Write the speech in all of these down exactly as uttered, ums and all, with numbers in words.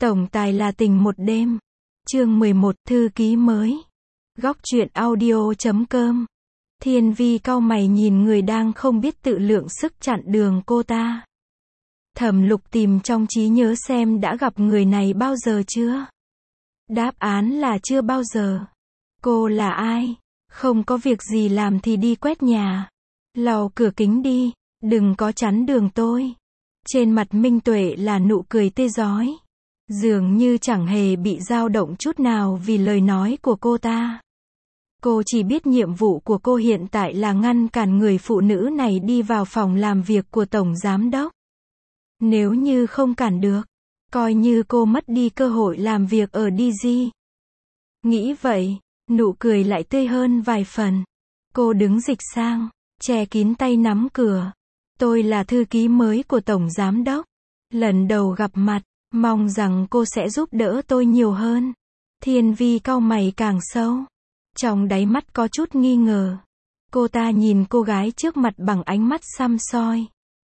Tổng tài là tình một đêm. Chương mười một, thư ký mới. Góc truyện audio chấm com. Thiên Vi cau mày nhìn người đang không biết tự lượng sức chặn đường cô ta. Thẩm Lục tìm trong trí nhớ xem đã gặp người này bao giờ chưa. Đáp án là chưa bao giờ. Cô là ai? Không có việc gì làm thì đi quét nhà. Lau cửa kính đi, đừng có chắn đường tôi. Trên mặt Minh Tuệ là nụ cười tươi rói. Dường như chẳng hề bị dao động chút nào vì lời nói của cô ta. Cô chỉ biết nhiệm vụ của cô hiện tại là ngăn cản người phụ nữ này đi vào phòng làm việc của Tổng Giám Đốc. Nếu như không cản được, coi như cô mất đi cơ hội làm việc ở đê giê. Nghĩ vậy, nụ cười lại tươi hơn vài phần. Cô đứng dịch sang, che kín tay nắm cửa. Tôi là thư ký mới của Tổng Giám Đốc. Lần đầu gặp mặt, mong rằng cô sẽ giúp đỡ tôi nhiều hơn. Thiên Vi cau mày càng sâu. Trong đáy mắt có chút nghi ngờ. Cô ta nhìn cô gái trước mặt bằng ánh mắt săm soi.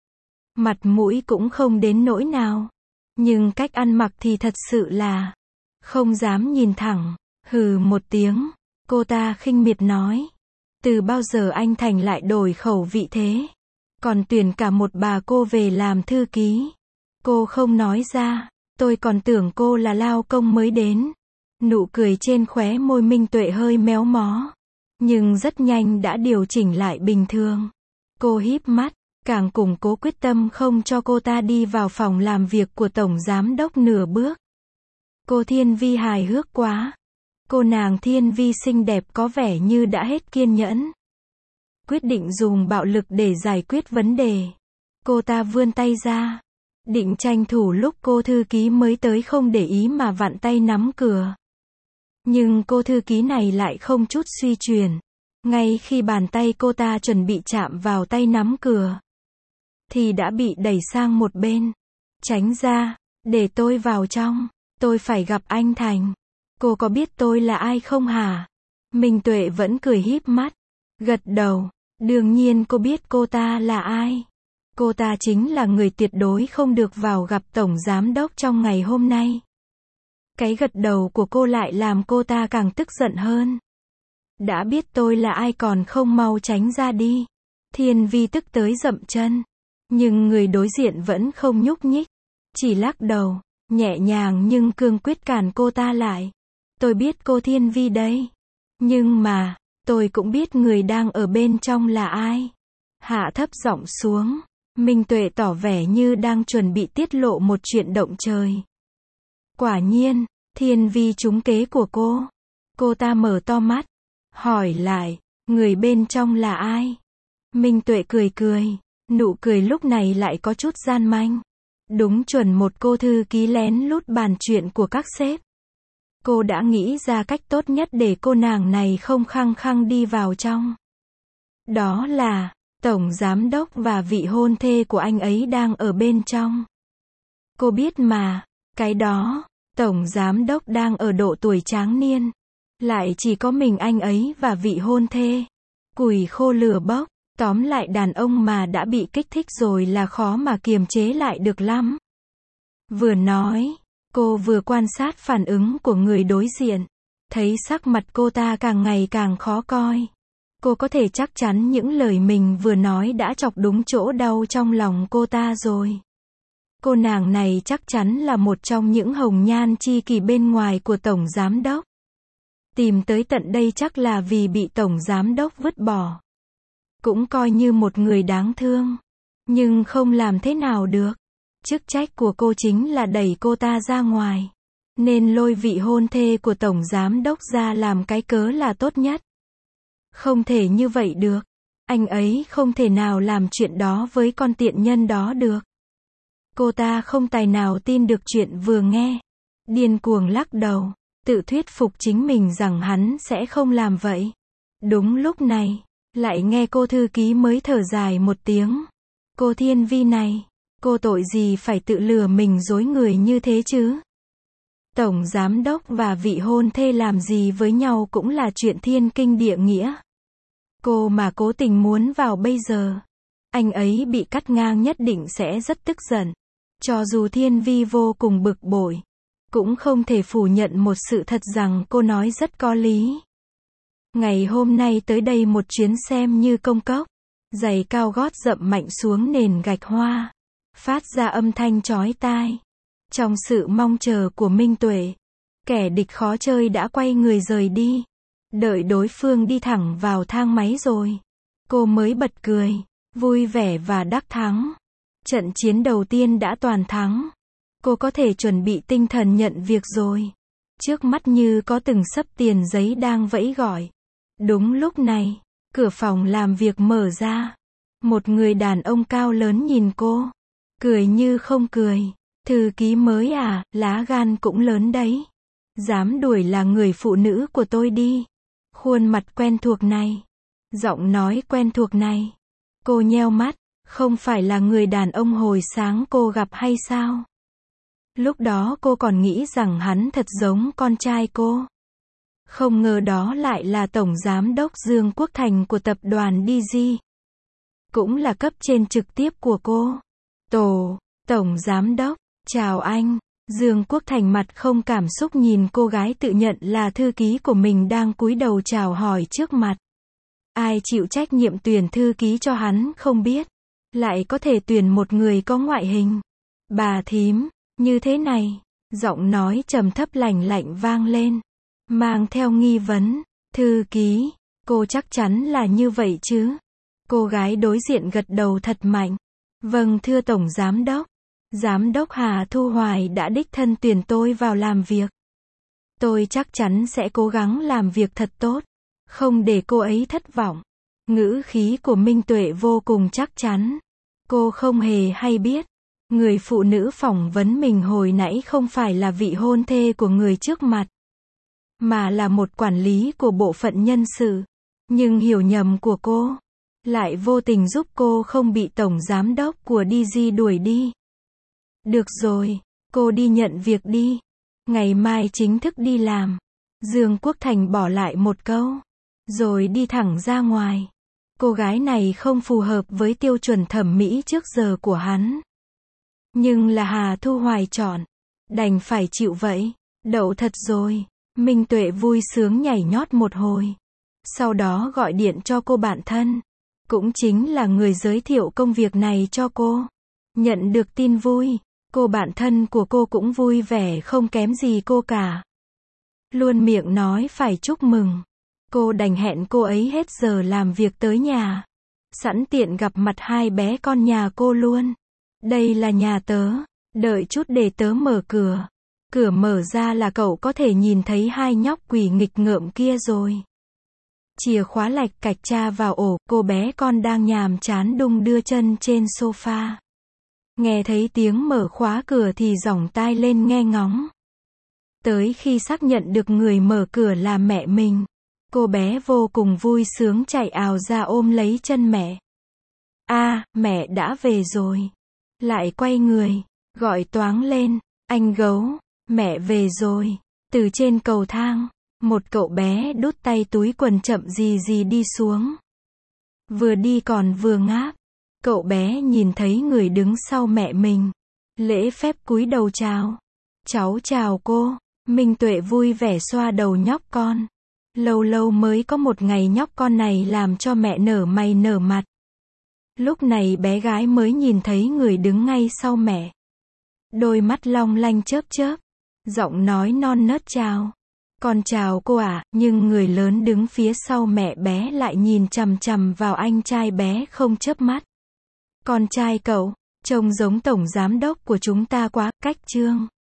Mặt mũi cũng không đến nỗi nào. Nhưng cách ăn mặc thì thật sự là không dám nhìn thẳng. Hừ một tiếng, cô ta khinh miệt nói. Từ bao giờ anh Thành lại đổi khẩu vị thế? Còn tuyển cả một bà cô về làm thư ký. Cô không nói ra, tôi còn tưởng cô là lao công mới đến. Nụ cười trên khóe môi Minh Tuệ hơi méo mó. Nhưng rất nhanh đã điều chỉnh lại bình thường. Cô híp mắt, càng củng cố quyết tâm không cho cô ta đi vào phòng làm việc của Tổng Giám Đốc nửa bước. Cô Thiên Vi hài hước quá. Cô nàng Thiên Vi xinh đẹp có vẻ như đã hết kiên nhẫn. Quyết định dùng bạo lực để giải quyết vấn đề. Cô ta vươn tay ra. Định tranh thủ lúc cô thư ký mới tới không để ý mà vặn tay nắm cửa. Nhưng cô thư ký này lại không chút suy chuyển. Ngay khi bàn tay cô ta chuẩn bị chạm vào tay nắm cửa, thì đã bị đẩy sang một bên. Tránh ra, để tôi vào trong. Tôi phải gặp anh Thành. Cô có biết tôi là ai không hả? Minh Tuệ vẫn cười híp mắt. Gật đầu. Đương nhiên cô biết cô ta là ai. Cô ta chính là người tuyệt đối không được vào gặp Tổng Giám Đốc trong ngày hôm nay. Cái gật đầu của cô lại làm cô ta càng tức giận hơn. Đã biết tôi là ai còn không mau tránh ra đi. Thiên Vi tức tới dậm chân. Nhưng người đối diện vẫn không nhúc nhích. Chỉ lắc đầu, nhẹ nhàng nhưng cương quyết cản cô ta lại. Tôi biết cô Thiên Vi đấy. Nhưng mà, tôi cũng biết người đang ở bên trong là ai. Hạ thấp giọng xuống. Minh Tuệ tỏ vẻ như đang chuẩn bị tiết lộ một chuyện động trời. Quả nhiên, Thiên Vi trúng kế của cô. Cô ta mở to mắt. Hỏi lại, người bên trong là ai? Minh Tuệ cười cười. Nụ cười lúc này lại có chút gian manh. Đúng chuẩn một cô thư ký lén lút bàn chuyện của các sếp. Cô đã nghĩ ra cách tốt nhất để cô nàng này không khăng khăng đi vào trong. Đó là, Tổng Giám Đốc và vị hôn thê của anh ấy đang ở bên trong. Cô biết mà, cái đó, Tổng Giám Đốc đang ở độ tuổi tráng niên. Lại chỉ có mình anh ấy và vị hôn thê. Củi khô lửa bốc, tóm lại đàn ông mà đã bị kích thích rồi là khó mà kiềm chế lại được lắm. Vừa nói, cô vừa quan sát phản ứng của người đối diện. Thấy sắc mặt cô ta càng ngày càng khó coi. Cô có thể chắc chắn những lời mình vừa nói đã chọc đúng chỗ đau trong lòng cô ta rồi. Cô nàng này chắc chắn là một trong những hồng nhan chi kỷ bên ngoài của Tổng Giám Đốc. Tìm tới tận đây chắc là vì bị Tổng Giám Đốc vứt bỏ. Cũng coi như một người đáng thương. Nhưng không làm thế nào được. Chức trách của cô chính là đẩy cô ta ra ngoài. Nên lôi vị hôn thê của Tổng Giám Đốc ra làm cái cớ là tốt nhất. Không thể như vậy được. Anh ấy không thể nào làm chuyện đó với con tiện nhân đó được. Cô ta không tài nào tin được chuyện vừa nghe. Điên cuồng lắc đầu. Tự thuyết phục chính mình rằng hắn sẽ không làm vậy. Đúng lúc này, lại nghe cô thư ký mới thở dài một tiếng. Cô Thiên Vi này, cô tội gì phải tự lừa mình dối người như thế chứ? Tổng Giám Đốc và vị hôn thê làm gì với nhau cũng là chuyện thiên kinh địa nghĩa. Cô mà cố tình muốn vào bây giờ, anh ấy bị cắt ngang nhất định sẽ rất tức giận. Cho dù Thiên Vi vô cùng bực bội, cũng không thể phủ nhận một sự thật rằng cô nói rất có lý. Ngày hôm nay tới đây một chuyến xem như công cốc. Giày cao gót dậm mạnh xuống nền gạch hoa, phát ra âm thanh chói tai. Trong sự mong chờ của Minh Tuệ, kẻ địch khó chơi đã quay người rời đi. Đợi đối phương đi thẳng vào thang máy rồi, cô mới bật cười, vui vẻ và đắc thắng. Trận chiến đầu tiên đã toàn thắng. Cô có thể chuẩn bị tinh thần nhận việc rồi. Trước mắt như có từng xấp tiền giấy đang vẫy gọi. Đúng lúc này, cửa phòng làm việc mở ra. Một người đàn ông cao lớn nhìn cô, cười như không cười. Thư ký mới à, lá gan cũng lớn đấy. Dám đuổi là người phụ nữ của tôi đi. Khuôn mặt quen thuộc này, giọng nói quen thuộc này. Cô nheo mắt, không phải là người đàn ông hồi sáng cô gặp hay sao? Lúc đó cô còn nghĩ rằng hắn thật giống con trai cô. Không ngờ đó lại là Tổng Giám đốc Dương Quốc Thành của tập đoàn đê giê. Cũng là cấp trên trực tiếp của cô. Tổ, Tổng Giám đốc, chào anh. Dương Quốc Thành mặt không cảm xúc nhìn cô gái tự nhận là thư ký của mình đang cúi đầu chào hỏi trước mặt. Ai chịu trách nhiệm tuyển thư ký cho hắn không biết. Lại có thể tuyển một người có ngoại hình. Bà thím, như thế này. Giọng nói trầm thấp lạnh lạnh vang lên. Mang theo nghi vấn. Thư ký, cô chắc chắn là như vậy chứ? Cô gái đối diện gật đầu thật mạnh. Vâng thưa Tổng Giám đốc. Giám đốc Hà Thu Hoài đã đích thân tuyển tôi vào làm việc. Tôi chắc chắn sẽ cố gắng làm việc thật tốt. Không để cô ấy thất vọng. Ngữ khí của Minh Tuệ vô cùng chắc chắn. Cô không hề hay biết. Người phụ nữ phỏng vấn mình hồi nãy không phải là vị hôn thê của người trước mặt. Mà là một quản lý của bộ phận nhân sự. Nhưng hiểu nhầm của cô lại vô tình giúp cô không bị Tổng Giám đốc của đê giê đuổi đi. Được rồi, cô đi nhận việc đi. Ngày mai chính thức đi làm. Dương Quốc Thành bỏ lại một câu. Rồi đi thẳng ra ngoài. Cô gái này không phù hợp với tiêu chuẩn thẩm mỹ trước giờ của hắn. Nhưng là Hà Thu Hoài chọn. Đành phải chịu vậy. Đậu thật rồi. Minh Tuệ vui sướng nhảy nhót một hồi. Sau đó gọi điện cho cô bạn thân. Cũng chính là người giới thiệu công việc này cho cô. Nhận được tin vui. Cô bạn thân của cô cũng vui vẻ không kém gì cô cả. Luôn miệng nói phải chúc mừng. Cô đành hẹn cô ấy hết giờ làm việc tới nhà. Sẵn tiện gặp mặt hai bé con nhà cô luôn. Đây là nhà tớ. Đợi chút để tớ mở cửa. Cửa mở ra là cậu có thể nhìn thấy hai nhóc quỷ nghịch ngợm kia rồi. Chìa khóa lạch cạch tra vào ổ, cô bé con đang nhàm chán đung đưa chân trên sofa. Nghe thấy tiếng mở khóa cửa thì giỏng tai lên nghe ngóng. Tới khi xác nhận được người mở cửa là mẹ mình, cô bé vô cùng vui sướng chạy ào ra ôm lấy chân mẹ. A, à, mẹ đã về rồi. Lại quay người, gọi toáng lên, anh gấu, mẹ về rồi. Từ trên cầu thang, một cậu bé đút tay túi quần chậm gì gì đi xuống. Vừa đi còn vừa ngáp. Cậu bé nhìn thấy người đứng sau mẹ mình. Lễ phép cúi đầu chào. Cháu chào cô. Minh Tuệ vui vẻ xoa đầu nhóc con. Lâu lâu mới có một ngày nhóc con này làm cho mẹ nở mày nở mặt. Lúc này bé gái mới nhìn thấy người đứng ngay sau mẹ. Đôi mắt long lanh chớp chớp. Giọng nói non nớt chào. Con chào cô ạ, à, nhưng người lớn đứng phía sau mẹ bé lại nhìn chằm chằm vào anh trai bé không chớp mắt. Con trai cậu, trông giống Tổng Giám đốc của chúng ta quá, cách trương.